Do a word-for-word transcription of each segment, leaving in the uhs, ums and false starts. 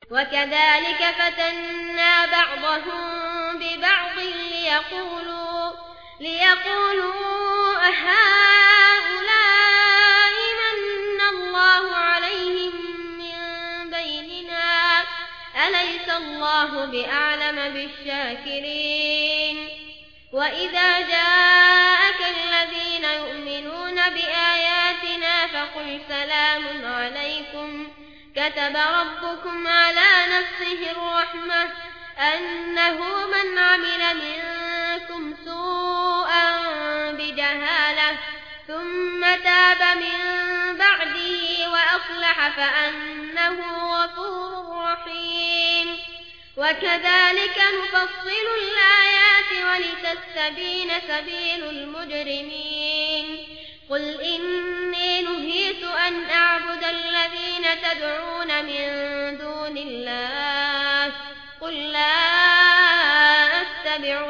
وكذلك فتنا بعضهم ببعض ليقولوا, ليقولوا أهؤلاء من الله عليهم من بيننا أليس الله بأعلم بالشاكرين وإذا جاءك الذين يؤمنون بآياتنا فقل سلام عليكم كتب ربكم على نفسه الرحمة أنه من عمل منكم سوءا بجهالة ثم تاب من بعده وأصلح فأنه غفور رحيم وكذلك نفصل الآيات ولتستبين سبيل المجرمين قل إني نهيت أن أعبد الذين تدعون من دون الله قل لا أتبع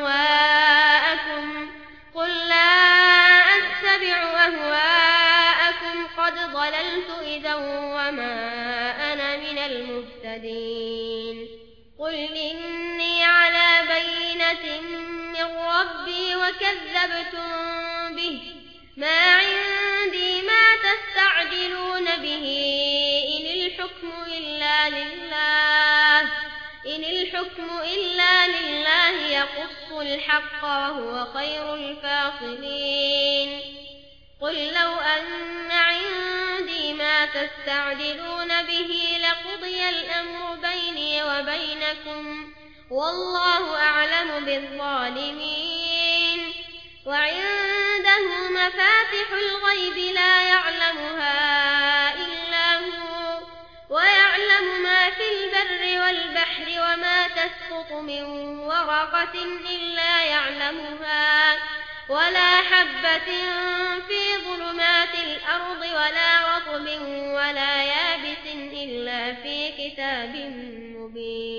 أهواءكم قل لا أتبع أهواءكم قد ضللت إذا وما أنا من المهتدين قل إني على بينة من ربي وكذبتم به ما عندي ما تستعجلون به إن الحكم إلا لله إن الحكم إلا لله يقص الحق وهو خير الفاصلين قل لو أن عندي ما تستعجلون به لقضي الأمر بيني وبينكم والله أعلم بالظالمين وعنده مفاتح الغيب لا يعلمها إلا هو ويعلم ما في البر والبحر وما تسقط من ورقة إلا يعلمها ولا حبة في ظلمات الأرض ولا رطب ولا يابس إلا في كتاب مبين.